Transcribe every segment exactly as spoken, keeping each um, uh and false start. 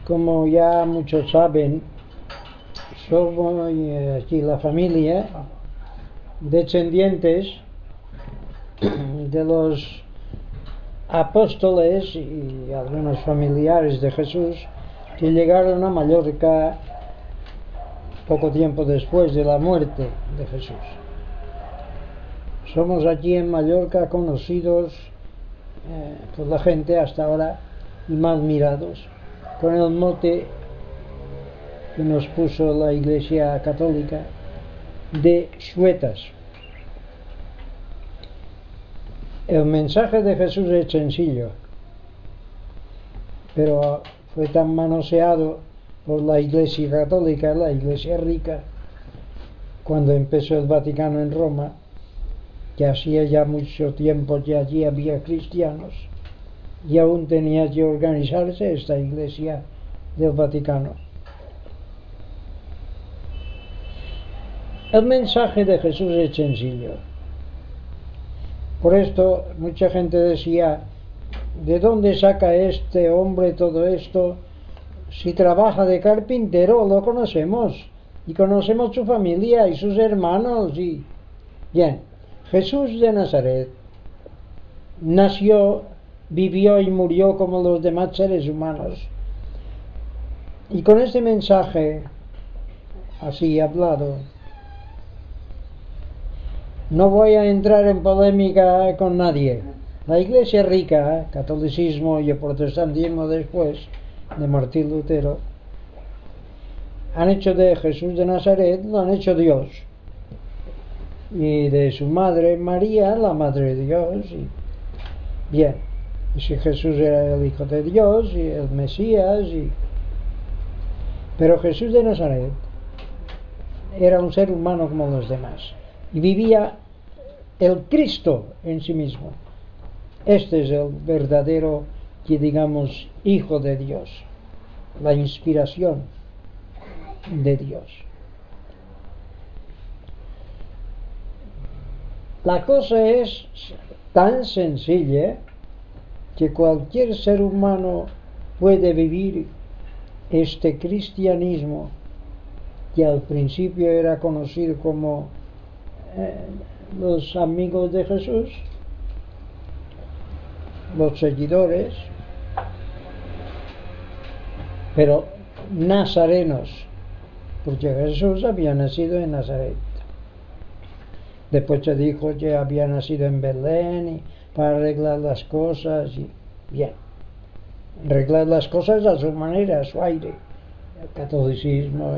como ya muchos saben, somos eh, aquí la familia descendientes de los apóstoles y algunos familiares de Jesús que llegaron a Mallorca poco tiempo después de la muerte de Jesús. Somos aquí en Mallorca conocidos eh, por la gente hasta ahora y mal mirados con el mote que nos puso la Iglesia Católica de suetas. El mensaje de Jesús es sencillo, pero fue tan manoseado por la Iglesia Católica, la Iglesia rica, cuando empezó el Vaticano en Roma, que hacía ya mucho tiempo que allí había cristianos y aún tenía que organizarse esta Iglesia del Vaticano. El mensaje de Jesús es sencillo. Por esto mucha gente decía, ¿de dónde saca este hombre todo esto? Si trabaja de carpintero, lo conocemos, y conocemos su familia y sus hermanos. Y bien, Jesús de Nazaret nació, vivió y murió como los demás seres humanos. Y con este mensaje, así hablado, no voy a entrar en polémica con nadie. La Iglesia rica, catolicismo y el protestantismo después de Martín Lutero, han hecho de Jesús de Nazaret, lo han hecho Dios, y de su madre María la madre de Dios. Y bien, y si Jesús era el Hijo de Dios y el Mesías, y... pero Jesús de Nazaret era un ser humano como los demás y vivía el Cristo en sí mismo. Este es el verdadero, que digamos, Hijo de Dios, la inspiración de Dios. La cosa es tan sencilla que cualquier ser humano puede vivir este cristianismo que al principio era conocido como eh, los amigos de Jesús, los seguidores, pero nazarenos, porque Jesús había nacido en Nazaret. Después se dijo que había nacido en Belén y para arreglar las cosas, y bien, arreglar las cosas a su manera, a su aire, el catolicismo.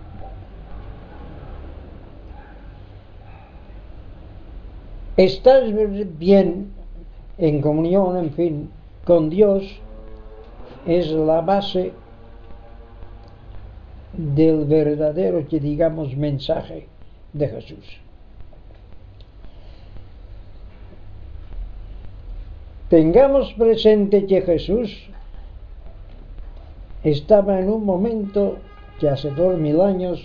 Y estar bien en comunión, en fin, con Dios es la base del verdadero, que digamos, mensaje de Jesús. Tengamos presente que Jesús estaba en un momento, que hace dos mil años,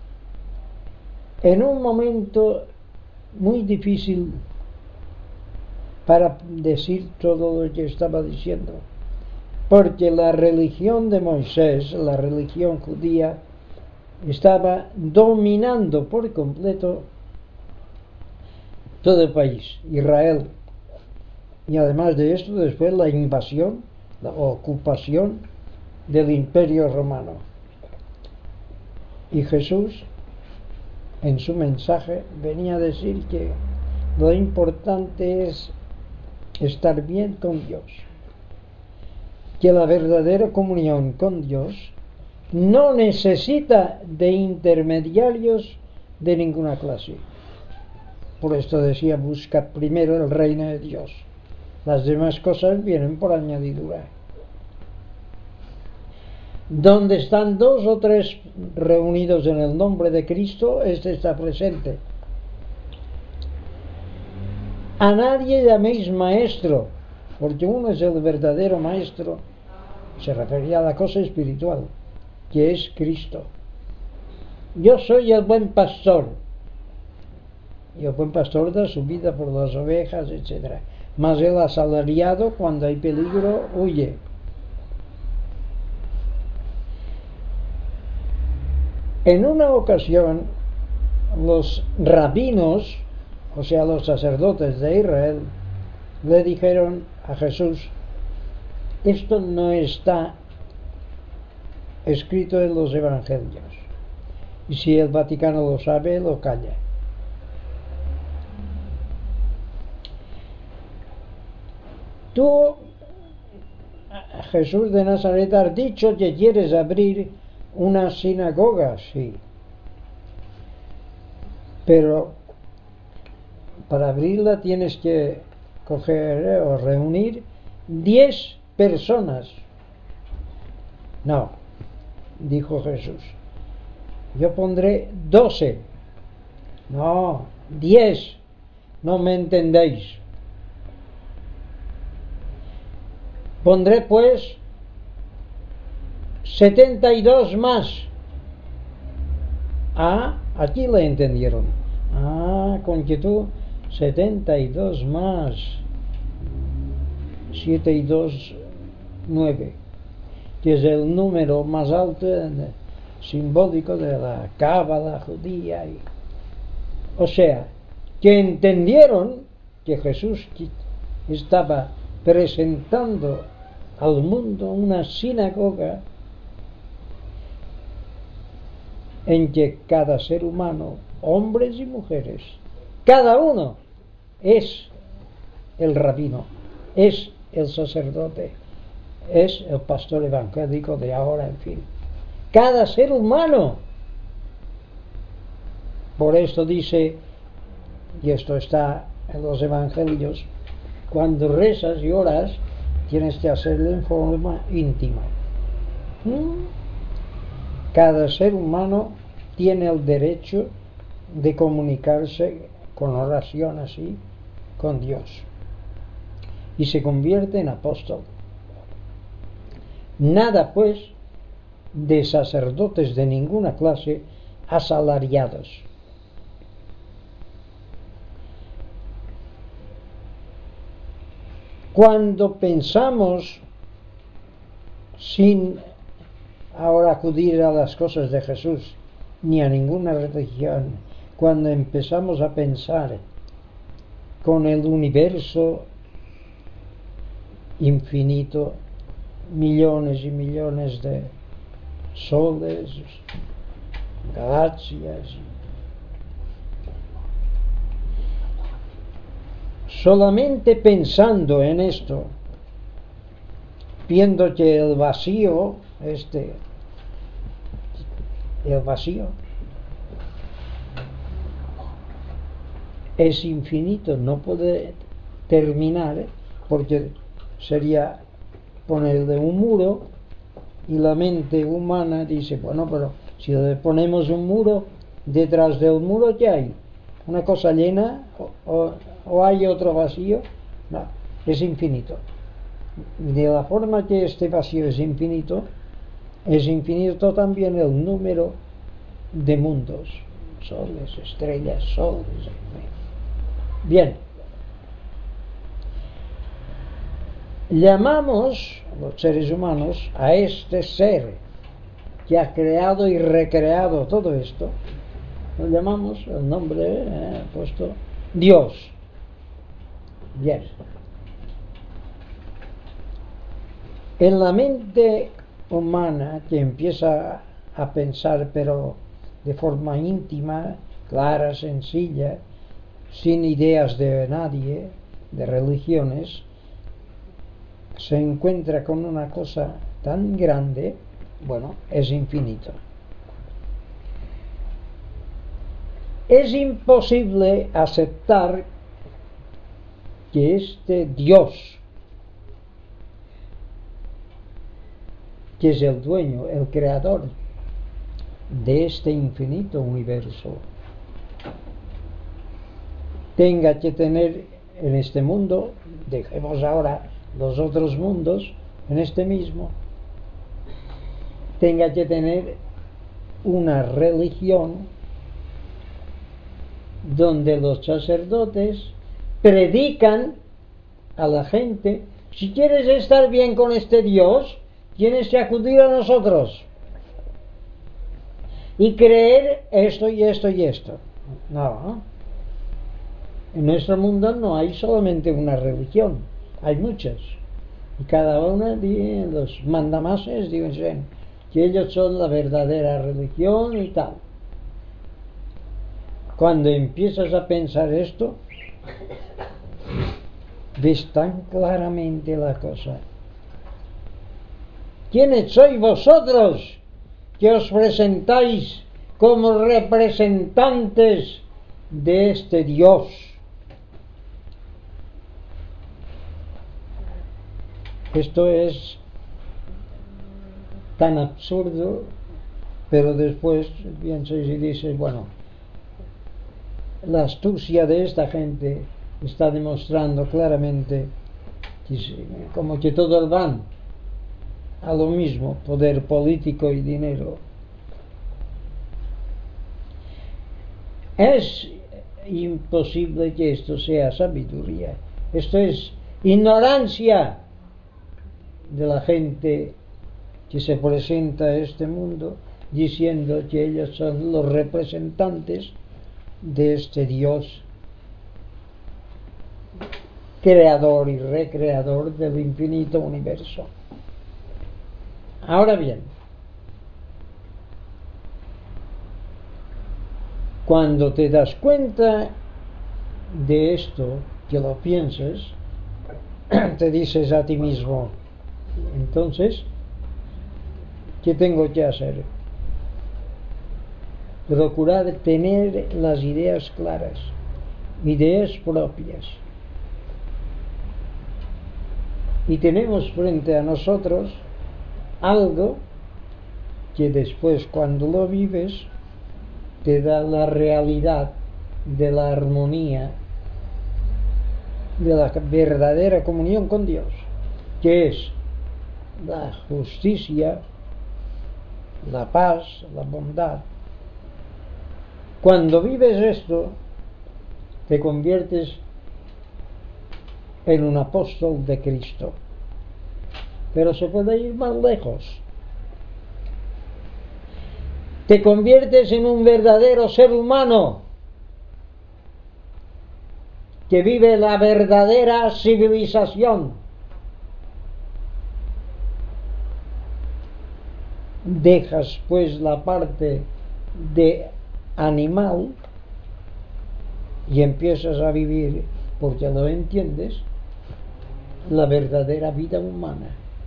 en un momento muy difícil para decir todo lo que estaba diciendo, porque la religión de Moisés, la religión judía, estaba dominando por completo todo el país, Israel. Y además de esto, después la invasión, la ocupación del Imperio Romano. Y Jesús, en su mensaje, venía a decir que lo importante es estar bien con Dios, que la verdadera comunión con Dios no necesita de intermediarios de ninguna clase. Por esto decía, busca primero el reino de Dios. Las demás cosas vienen por añadidura. Donde están dos o tres reunidos en el nombre de Cristo, este está presente. A nadie llaméis maestro, porque uno es el verdadero maestro. Se refería a la cosa espiritual, que es Cristo. Yo soy el buen pastor, y el buen pastor da su vida por las ovejas, etcétera. Mas el asalariado, cuando hay peligro, huye. En una ocasión, los rabinos, o sea, los sacerdotes de Israel, le dijeron a Jesús: esto no está escrito en los evangelios, y si el Vaticano lo sabe, lo calla. Tú, Jesús de Nazaret, has dicho que quieres abrir una sinagoga, sí, pero para abrirla tienes que coger o reunir diez personas. No, dijo Jesús, yo pondré doce. No, diez. No me entendéis. Pondré pues setenta y dos más. Ah, aquí le entendieron. Ah, con que tú, setenta y dos más. Siete y dos, nueve. Que es el número más alto, simbólico de la cábala judía. O sea, que entendieron que Jesús estaba presentando al mundo una sinagoga en que cada ser humano, hombres y mujeres, cada uno es el rabino, es el sacerdote, es el pastor evangélico de ahora, en fin. Cada ser humano. Por esto dice, y esto está en los evangelios, cuando rezas y oras, tienes que hacerlo en forma íntima. ¿Mm? Cada ser humano tiene el derecho de comunicarse con oración así con Dios y se convierte en apóstol. Nada pues de sacerdotes de ninguna clase asalariados. Cuando pensamos, sin ahora acudir a las cosas de Jesús ni a ninguna religión, cuando empezamos a pensar con el universo infinito, millones y millones de soles, galaxias, solamente pensando en esto, viendo que el vacío, este, el vacío es infinito, no puede terminar, porque sería ponerle un muro, y la mente humana dice, bueno, pero si le ponemos un muro, detrás del muro, ¿qué hay? ¿Una cosa llena o, o, o hay otro vacío? No, es infinito. De la forma que este vacío es infinito, es infinito también el número de mundos, soles, estrellas, soles. Bien, llamamos los seres humanos a este ser que ha creado y recreado todo esto, lo llamamos, el nombre eh, puesto Dios. Bien. En la mente humana, que empieza a pensar, pero de forma íntima, clara, sencilla, sin ideas de nadie, de religiones, se encuentra con una cosa tan grande, bueno, es infinito. Es imposible aceptar que este Dios, que es el dueño, el creador de este infinito universo, tenga que tener en este mundo, dejemos ahora los otros mundos, en este mismo, tenga que tener una religión donde los sacerdotes predican a la gente: si quieres estar bien con este Dios, tienes que acudir a nosotros. y creer esto y esto y esto. No. En nuestro mundo no hay solamente una religión, hay muchas. Y cada una de los mandamases dicen que ellos son la verdadera religión y tal. Cuando empiezas a pensar esto, ves tan claramente la cosa. ¿Quiénes sois vosotros que os presentáis como representantes de este Dios? Esto es tan absurdo, pero después piensas y dices, bueno, la astucia de esta gente está demostrando claramente que como que todos van a lo mismo, poder político y dinero. Es imposible que esto sea sabiduría. Esto es ignorancia de la gente que se presenta a este mundo diciendo que ellos son los representantes de este Dios creador y recreador del infinito universo. Ahora bien, cuando te das cuenta de esto, que lo pienses, te dices a ti mismo, entonces, ¿qué tengo que hacer? Procurar tener las ideas claras, ideas propias. Y tenemos frente a nosotros algo que después, cuando lo vives, te da la realidad de la armonía, de la verdadera comunión con Dios, que es la justicia, la paz, la bondad. Cuando vives esto, te conviertes en un apóstol de Cristo. Pero se puede ir más lejos. Te conviertes en un verdadero ser humano que vive la verdadera civilización. Dejas pues la parte de animal y empiezas a vivir, porque lo entiendes, la verdadera vida humana,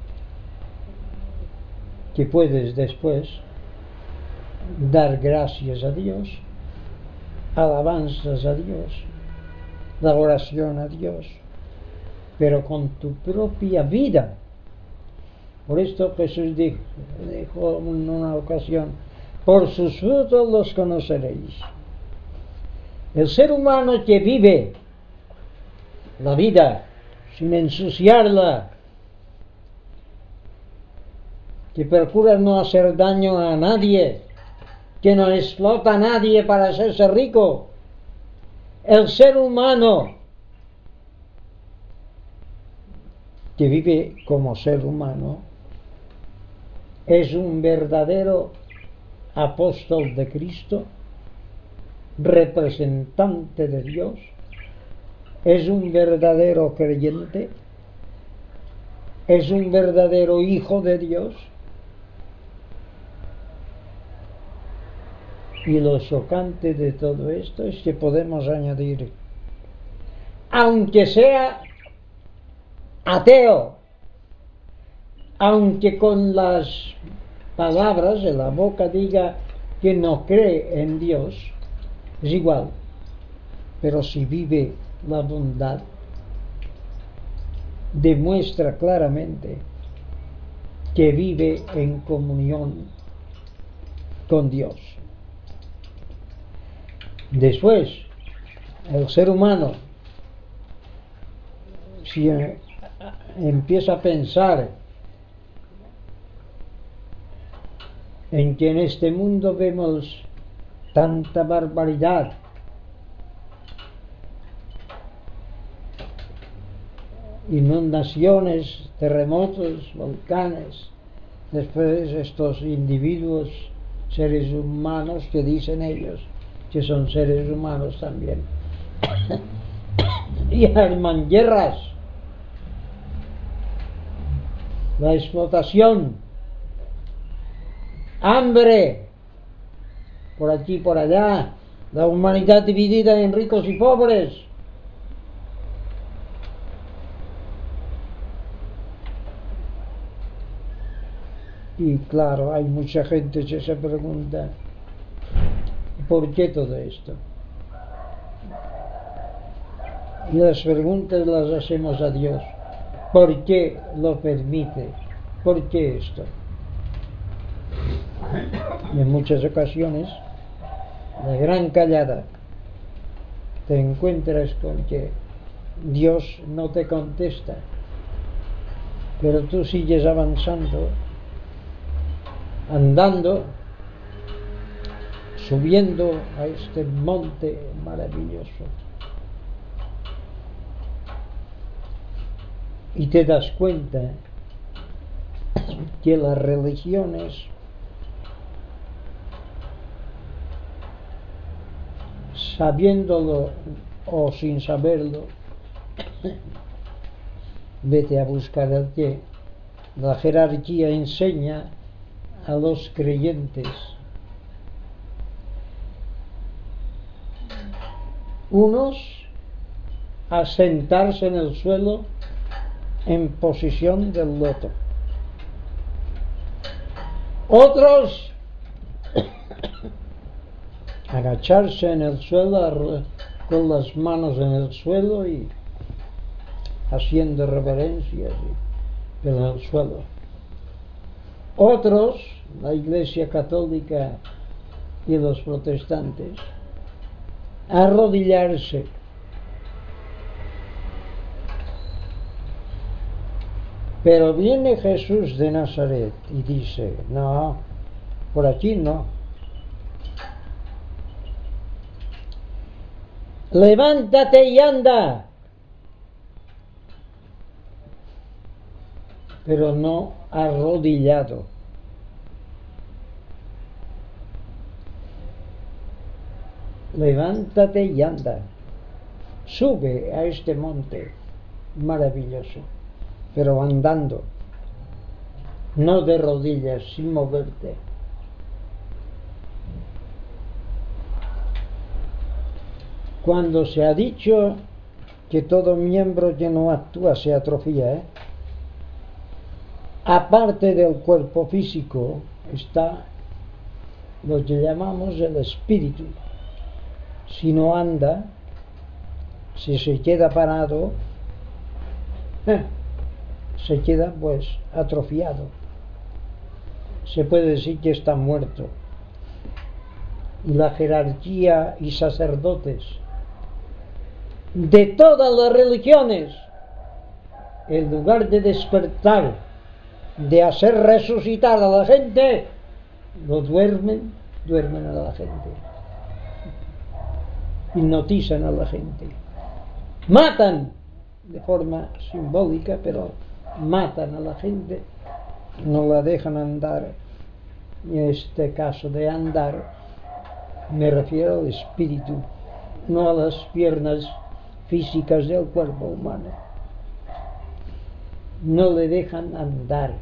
que puedes después dar gracias a Dios, alabanzas a Dios, la oración a Dios, pero con tu propia vida. Por esto Jesús dijo, dijo en una ocasión, por sus frutos los conoceréis. El ser humano que vive la vida sin ensuciarla, que procura no hacer daño a nadie, que no explota a nadie para hacerse rico, el ser humano que vive como ser humano es un verdadero apóstol de Cristo, representante de Dios, es un verdadero creyente, es un verdadero hijo de Dios. Y lo chocante de todo esto es que podemos añadir, aunque sea ateo, aunque con las palabras de la boca diga que no cree en Dios, es igual, pero si vive la bondad, demuestra claramente que vive en comunión con Dios. Después, el ser humano, si empieza a pensar en que en este mundo vemos tanta barbaridad, inundaciones, terremotos, volcanes, después estos individuos seres humanos que dicen ellos que son seres humanos también. Y arman guerras, la explotación, hambre, por aquí y por allá, la humanidad dividida en ricos y pobres. Y claro, hay mucha gente que se pregunta, ¿por qué todo esto? Y las preguntas las hacemos a Dios. ¿Por qué lo permite? ¿Por qué esto? Y en muchas ocasiones, la gran callada, te encuentras con que Dios no te contesta, pero tú sigues avanzando, andando, subiendo a este monte maravilloso. Y te das cuenta que las religiones sabiéndolo o sin saberlo, vete a buscar el que la jerarquía enseña a los creyentes unos a sentarse en el suelo en posición del loto, otros agacharse en el suelo con las manos en el suelo y haciendo reverencias en el suelo, otros, la Iglesia Católica y los protestantes, arrodillarse. Pero viene Jesús de Nazaret y dice, no, por aquí no. Levántate y anda. Pero no arrodillado. Levántate y anda. Sube a este monte maravilloso, pero andando, no de rodillas, sin moverte. Cuando se ha dicho que todo miembro que no actúa se atrofía, ¿eh? Aparte del cuerpo físico está lo que llamamos el espíritu. Si no anda, si se queda parado, eh, se queda pues atrofiado. Se puede decir que está muerto. Y la jerarquía y sacerdotes de todas las religiones, en lugar de despertar, de hacer resucitar a la gente, lo duermen, duermen a la gente, hipnotizan a la gente, matan de forma simbólica, pero matan a la gente, no la dejan andar. En este caso de andar me refiero al espíritu, no a las piernas físicas del cuerpo humano. No le dejan andar,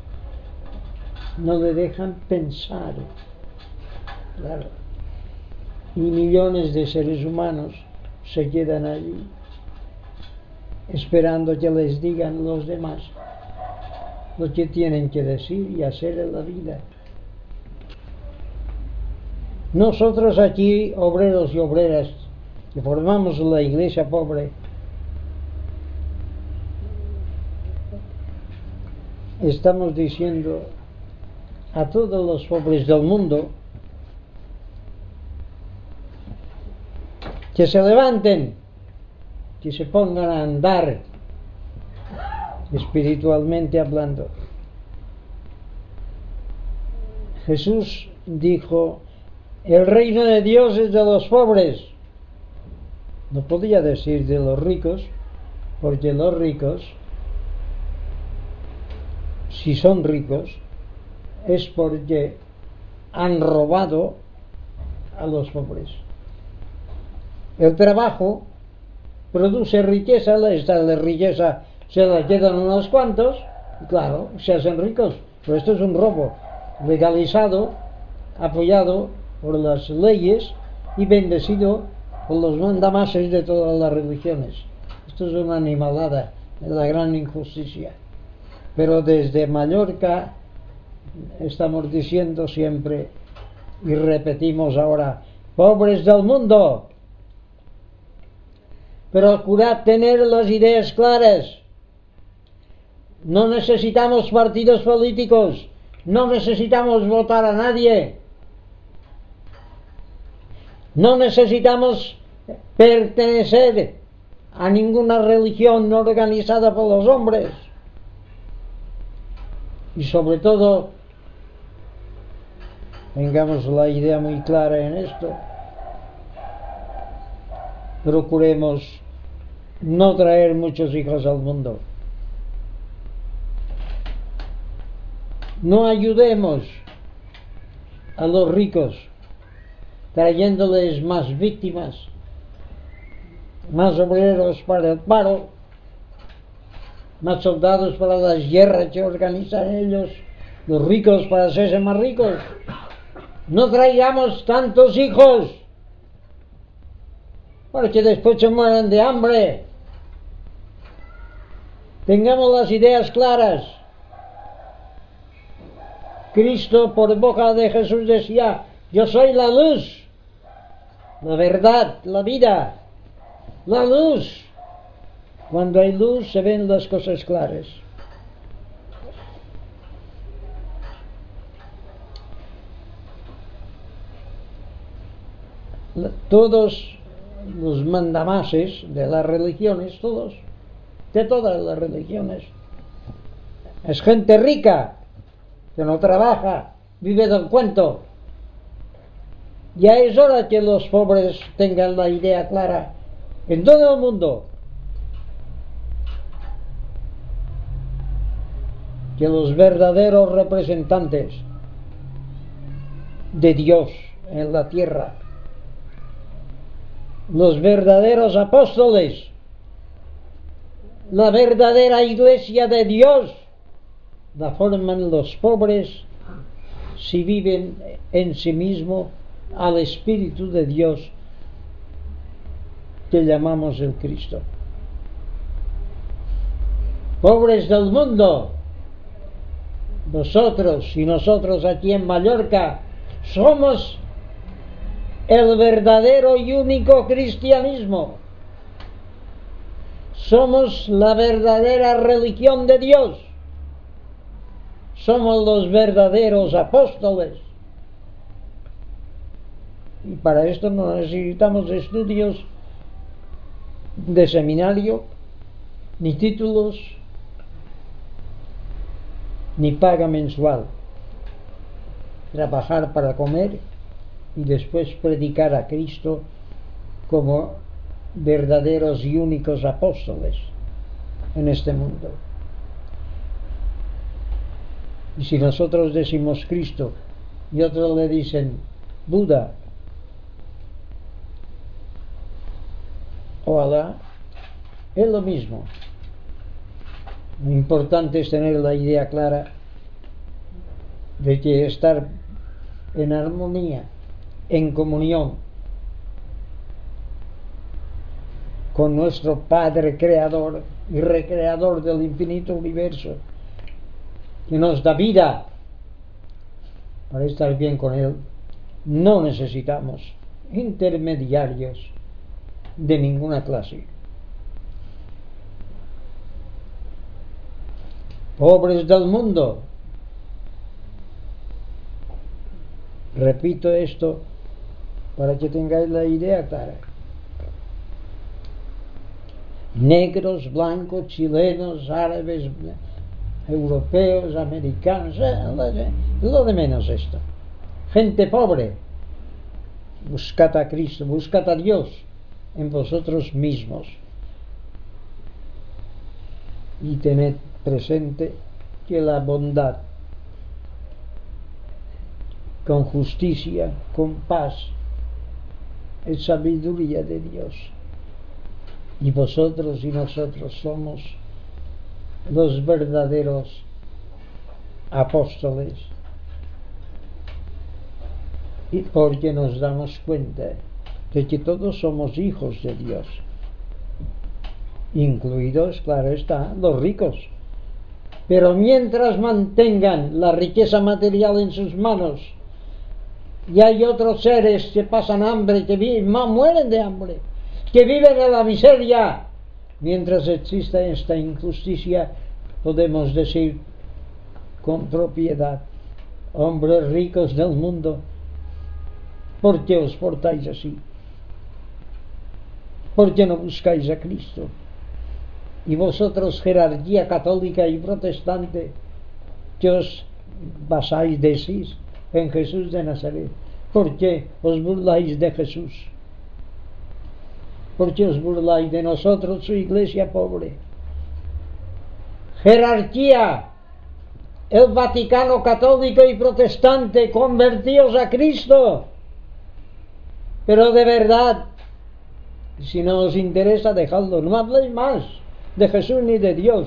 no le dejan pensar. Claro. Y millones de seres humanos se quedan allí esperando que les digan los demás lo que tienen que decir y hacer en la vida. Nosotros aquí, obreros y obreras, que formamos la iglesia pobre, estamos diciendo a todos los pobres del mundo que se levanten, que se pongan a andar, espiritualmente hablando. Jesús dijo, el reino de Dios es de los pobres. No podía decir de los ricos, porque los ricos, si son ricos, es porque han robado a los pobres. El trabajo produce riqueza, esta riqueza se la quedan unos cuantos, y claro, se hacen ricos. Pero esto es un robo legalizado, apoyado por las leyes y bendecido por los mandamases de todas las religiones. Esto es una animalada, es la gran injusticia. Pero desde Mallorca estamos diciendo siempre y repetimos ahora: pobres del mundo, procurad tener las ideas claras. No necesitamos partidos políticos, no necesitamos votar a nadie, no necesitamos pertenecer a ninguna religión organizada por los hombres. Y sobre todo, tengamos la idea muy clara en esto, procuremos no traer muchos hijos al mundo. No ayudemos a los ricos trayéndoles más víctimas, más obreros para el paro, más soldados para las guerras que organizan ellos, los ricos para hacerse más ricos. No traigamos tantos hijos para que después se mueran de hambre. Tengamos las ideas claras. Cristo, por boca de Jesús, decía: yo soy la luz, la verdad, la vida, la luz. Cuando hay luz se ven las cosas claras. Todos los mandamases de las religiones, todos, de todas las religiones, es gente rica que no trabaja, vive del cuento. Ya es hora que los pobres tengan la idea clara en todo el mundo, que los verdaderos representantes de Dios en la tierra, los verdaderos apóstoles, la verdadera iglesia de Dios, la forman los pobres si viven en sí mismo al Espíritu de Dios que llamamos el Cristo. Pobres del mundo, vosotros y nosotros aquí en Mallorca somos el verdadero y único cristianismo. Somos la verdadera religión de Dios. Somos los verdaderos apóstoles. Y para esto no necesitamos estudios de seminario, ni títulos, ni paga mensual. Trabajar para comer y después predicar a Cristo como verdaderos y únicos apóstoles en este mundo. Y si nosotros decimos Cristo y otros le dicen Buda o Alá, es lo mismo. Lo importante es tener la idea clara de que estar en armonía, en comunión con nuestro Padre Creador y Recreador del infinito universo, que nos da vida. Para estar bien con Él no necesitamos intermediarios de ninguna clase. Pobres del mundo. Repito esto para que tengáis la idea clara. Negros, blancos, chilenos, árabes, europeos, americanos, lo de menos esto. Gente pobre, buscad a Cristo, buscad a Dios en vosotros mismos y tened presente que la bondad con justicia, con paz, es sabiduría de Dios. Y vosotros y nosotros somos los verdaderos apóstoles, y porque nos damos cuenta de que todos somos hijos de Dios, incluidos, claro está, los ricos. Pero mientras mantengan la riqueza material en sus manos, y hay otros seres que pasan hambre, que viven, mueren de hambre, que viven en la miseria, mientras exista esta injusticia, podemos decir con propiedad: hombres ricos del mundo, ¿por qué os portáis así? ¿Por qué no buscáis a Cristo? Y vosotros, jerarquía católica y protestante, que os basáis, decís, en Jesús de Nazaret, ¿por qué os burláis de Jesús? ¿Por qué os burláis de nosotros, su iglesia pobre? Jerarquía, el Vaticano católico y protestante, convertíos a Cristo. Pero de verdad, si no os interesa, dejadlo, no habléis más de Jesús ni de Dios,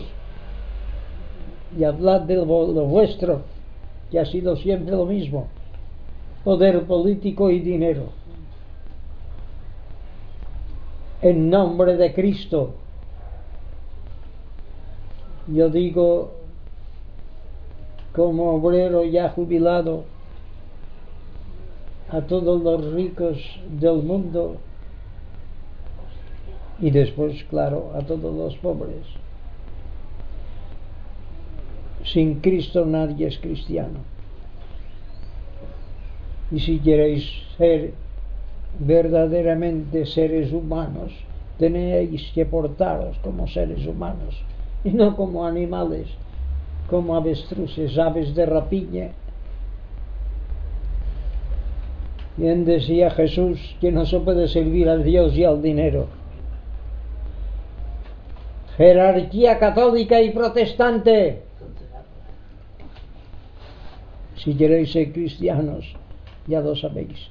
y hablad de lo vuestro, que ha sido siempre lo mismo: poder político y dinero. En nombre de Cristo, yo digo, como obrero ya jubilado, a todos los ricos del mundo, y después, claro, a todos los pobres: sin Cristo nadie es cristiano. Y si queréis ser verdaderamente seres humanos, tenéis que portaros como seres humanos y no como animales, como avestruces, aves de rapiña. Bien decía Jesús que no se puede servir al Dios y al dinero. Jerarquía católica y protestante, si queréis ser cristianos, ya lo sabéis,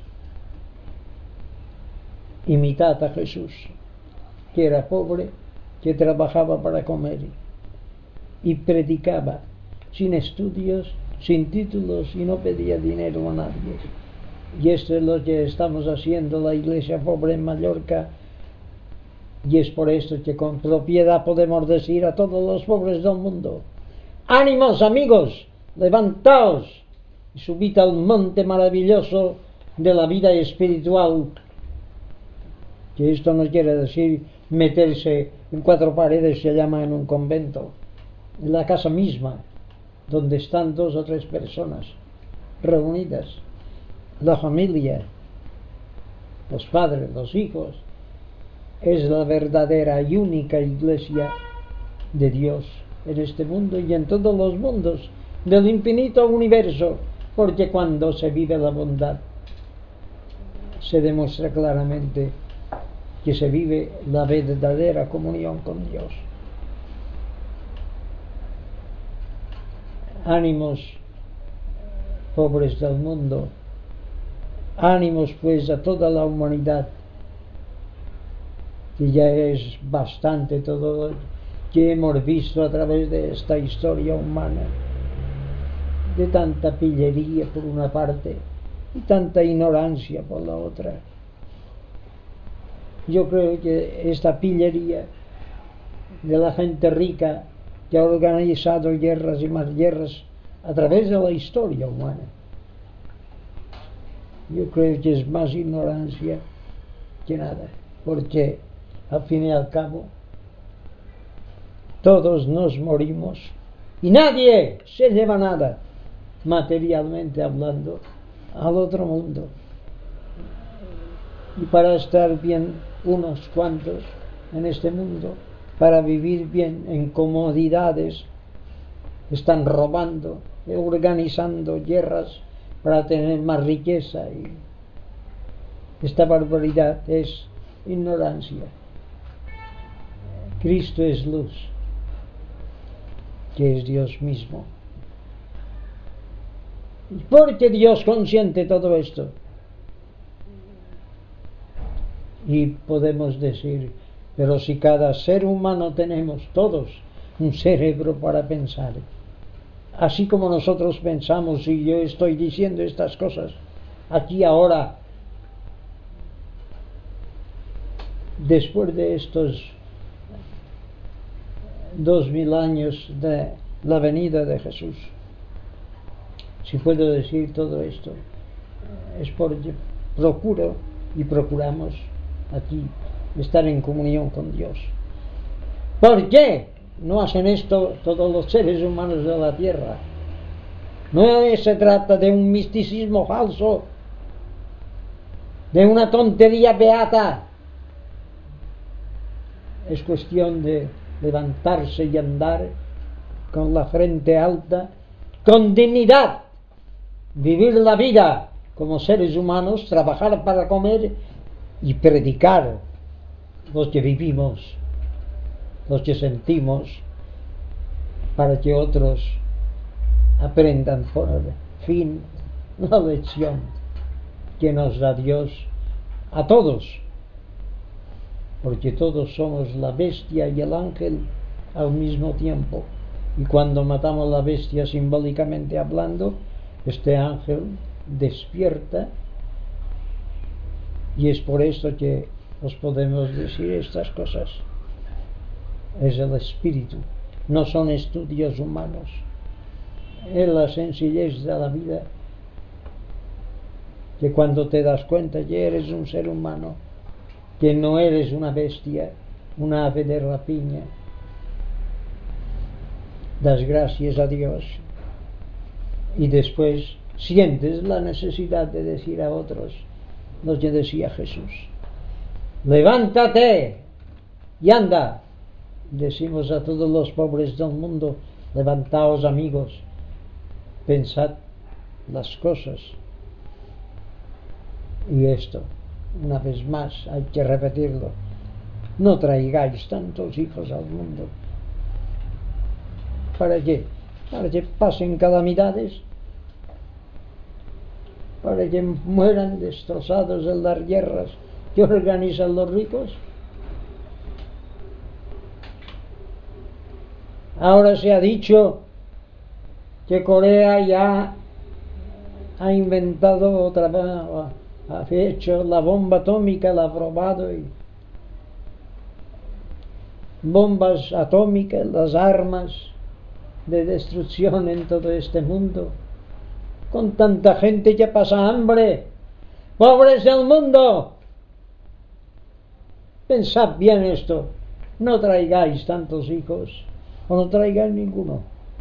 imitad a Jesús, que era pobre, que trabajaba para comer y predicaba sin estudios, sin títulos, y no pedía dinero a nadie. Y esto es lo que estamos haciendo la iglesia pobre en Mallorca, y es por esto que con propiedad podemos decir a todos los pobres del mundo: ánimos, amigos, levantaos y subid al monte maravilloso de la vida espiritual. Que esto no quiere decir meterse en cuatro paredes, se llama en un convento, en la casa misma, donde están dos o tres personas reunidas, la familia, los padres, los hijos. Es la verdadera y única iglesia de Dios en este mundo y en todos los mundos del infinito universo, porque cuando se vive la bondad, se demuestra claramente que se vive la verdadera comunión con Dios. Ánimos, pobres del mundo, ánimos pues a toda la humanidad, que ya es bastante todo lo que hemos visto a través de esta historia humana, de tanta pillería por una parte y tanta ignorancia por la otra. Yo creo que esta pillería de la gente rica, que ha organizado guerras y más guerras a través de la historia humana, yo creo que es más ignorancia que nada, porque al fin y al cabo todos nos morimos y nadie se lleva nada, materialmente hablando, al otro mundo. Y para estar bien unos cuantos en este mundo, para vivir bien en comodidades, están robando, organizando guerras para tener más riqueza, y esta barbaridad es ignorancia. Cristo es luz, que es Dios mismo, ¿Por qué Dios consiente todo esto? Y podemos decir, pero si cada ser humano tenemos todos un cerebro para pensar, así como nosotros pensamos, y yo estoy diciendo estas cosas aquí ahora, después de estos dos mil años de la venida de Jesús, si puedo decir todo esto, es porque procuro y procuramos aquí estar en comunión con Dios. ¿Por qué no hacen esto todos los seres humanos de la tierra? No se trata de un misticismo falso, de una tontería beata. Es cuestión de levantarse y andar con la frente alta, con dignidad, vivir la vida como seres humanos, trabajar para comer y predicar los que vivimos, los que sentimos, para que otros aprendan por fin la lección que nos da Dios a todos, porque todos somos la bestia y el ángel al mismo tiempo, y cuando matamos la bestia, simbólicamente hablando, este ángel despierta, y es por esto que os podemos decir estas cosas. Es el espíritu, no son estudios humanos, es la sencillez de la vida, que cuando te das cuenta que eres un ser humano, que no eres una bestia, una ave de rapiña, das gracias a Dios, y después sientes la necesidad de decir a otros lo que decía Jesús: levántate y anda. Decimos a todos los pobres del mundo: levantaos, amigos, pensad las cosas. Y esto, una vez más, hay que repetirlo: no traigáis tantos hijos al mundo. ¿Para qué? Para que pasen calamidades, para que mueran destrozados en las guerras que organizan los ricos. Ahora se ha dicho que Corea ya ha inventado otra, ha hecho la bomba atómica, la ha probado, y bombas atómicas, las armas de destrucción en todo este mundo, con tanta gente que pasa hambre. ¡Pobres del mundo! Pensad bien esto, no traigáis tantos hijos, o no traigáis ninguno,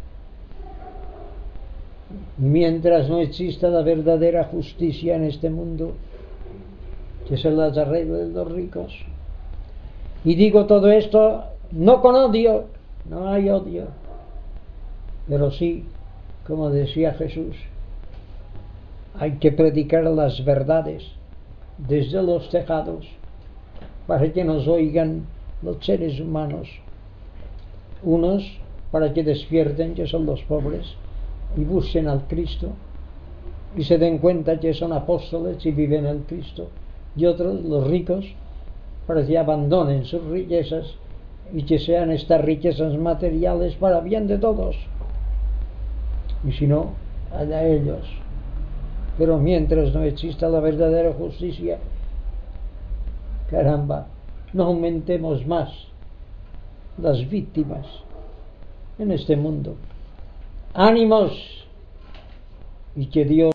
mientras no exista la verdadera justicia en este mundo, que se las arreglen los ricos. Y digo todo esto no con odio, no hay odio, pero sí, como decía Jesús, hay que predicar las verdades desde los tejados, para que nos oigan los seres humanos, unos para que despierten, que son los pobres, y busquen al Cristo y se den cuenta que son apóstoles y viven el Cristo, y otros, los ricos, para que abandonen sus riquezas y que sean estas riquezas materiales para bien de todos, y si no, allá ellos. Pero mientras no exista la verdadera justicia, caramba, no aumentemos más las víctimas en este mundo. Ánimos, y que Dios